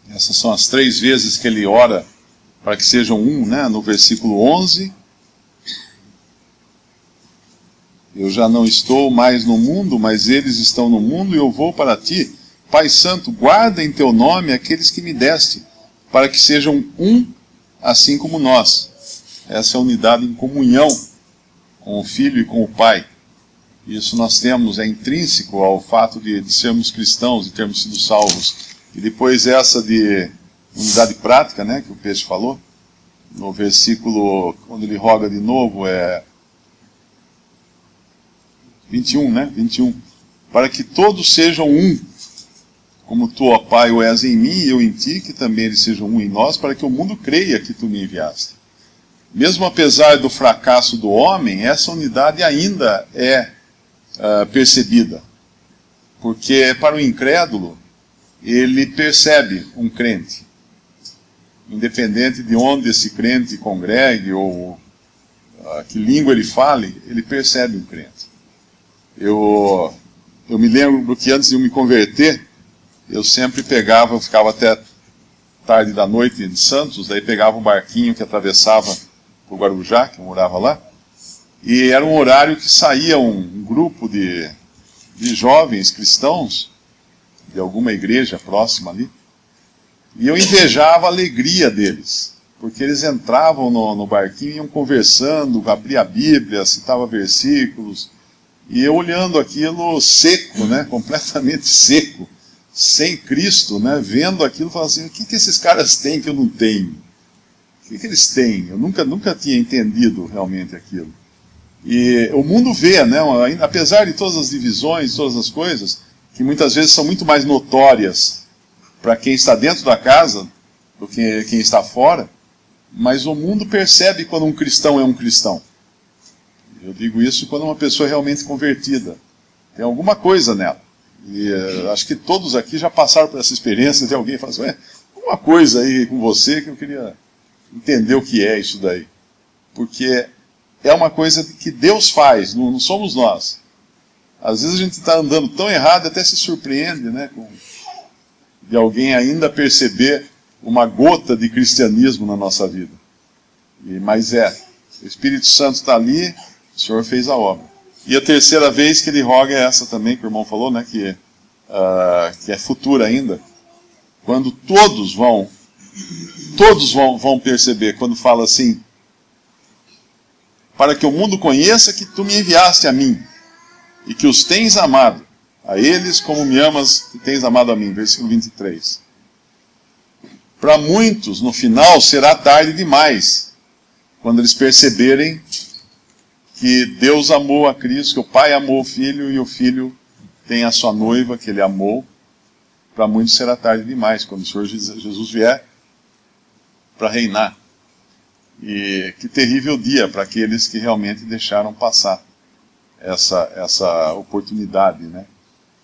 Essas são as 3 vezes que ele ora para que sejam um, né? No versículo 11. Eu já não estou mais no mundo, mas eles estão no mundo e eu vou para ti. Pai Santo, guarda em teu nome aqueles que me deste, para que sejam um, assim como nós. Essa é a unidade em comunhão com o Filho e com o Pai. Isso nós temos, é intrínseco ao fato de sermos cristãos, de termos sido salvos. E depois essa de unidade prática, né, que o Peixe falou, no versículo, quando ele roga de novo, é 21, né? 21. Para que todos sejam um, como tu, ó Pai, o és em mim e eu em ti, que também eles sejam um em nós, para que o mundo creia que tu me enviaste. Mesmo apesar do fracasso do homem, essa unidade ainda é percebida. Porque para o incrédulo, ele percebe um crente. Independente de onde esse crente congregue ou que língua ele fale, ele percebe um crente. Eu me lembro que antes de eu me converter, eu sempre eu ficava até tarde da noite em Santos, daí pegava um barquinho que atravessava o Guarujá, que eu morava lá, e era um horário que saía um grupo de jovens cristãos, de alguma igreja próxima ali, e eu invejava a alegria deles, porque eles entravam no barquinho e iam conversando, abria a Bíblia, citava versículos, e eu olhando aquilo seco, né, completamente seco, sem Cristo, né, vendo aquilo, falando assim, o que esses caras têm que eu não tenho? O que eles têm? Eu nunca tinha entendido realmente aquilo. E o mundo vê, né, apesar de todas as divisões, todas as coisas, que muitas vezes são muito mais notórias para quem está dentro da casa do que quem está fora, mas o mundo percebe quando um cristão é um cristão. Eu digo isso quando uma pessoa é realmente convertida. Tem alguma coisa nela. E acho que todos aqui já passaram por essa experiência de alguém falar assim, alguma coisa aí com você que eu queria entender o que é isso daí. Porque é uma coisa que Deus faz, não somos nós. Às vezes a gente está andando tão errado, até se surpreende, né, de alguém ainda perceber uma gota de cristianismo na nossa vida. Mas o Espírito Santo está ali, o Senhor fez a obra. E a terceira vez que ele roga é essa também, que o irmão falou, né, que é futura ainda, quando todos vão perceber, quando fala assim, para que o mundo conheça que tu me enviaste a mim, e que os tens amado, a eles como me amas e tens amado a mim, versículo 23. Para muitos, no final, será tarde demais, quando eles perceberem que Deus amou a Cristo, que o Pai amou o Filho, e o Filho tem a sua noiva, que ele amou. Para muitos será tarde demais, quando o Senhor Jesus vier para reinar. E que terrível dia para aqueles que realmente deixaram passar essa oportunidade, né?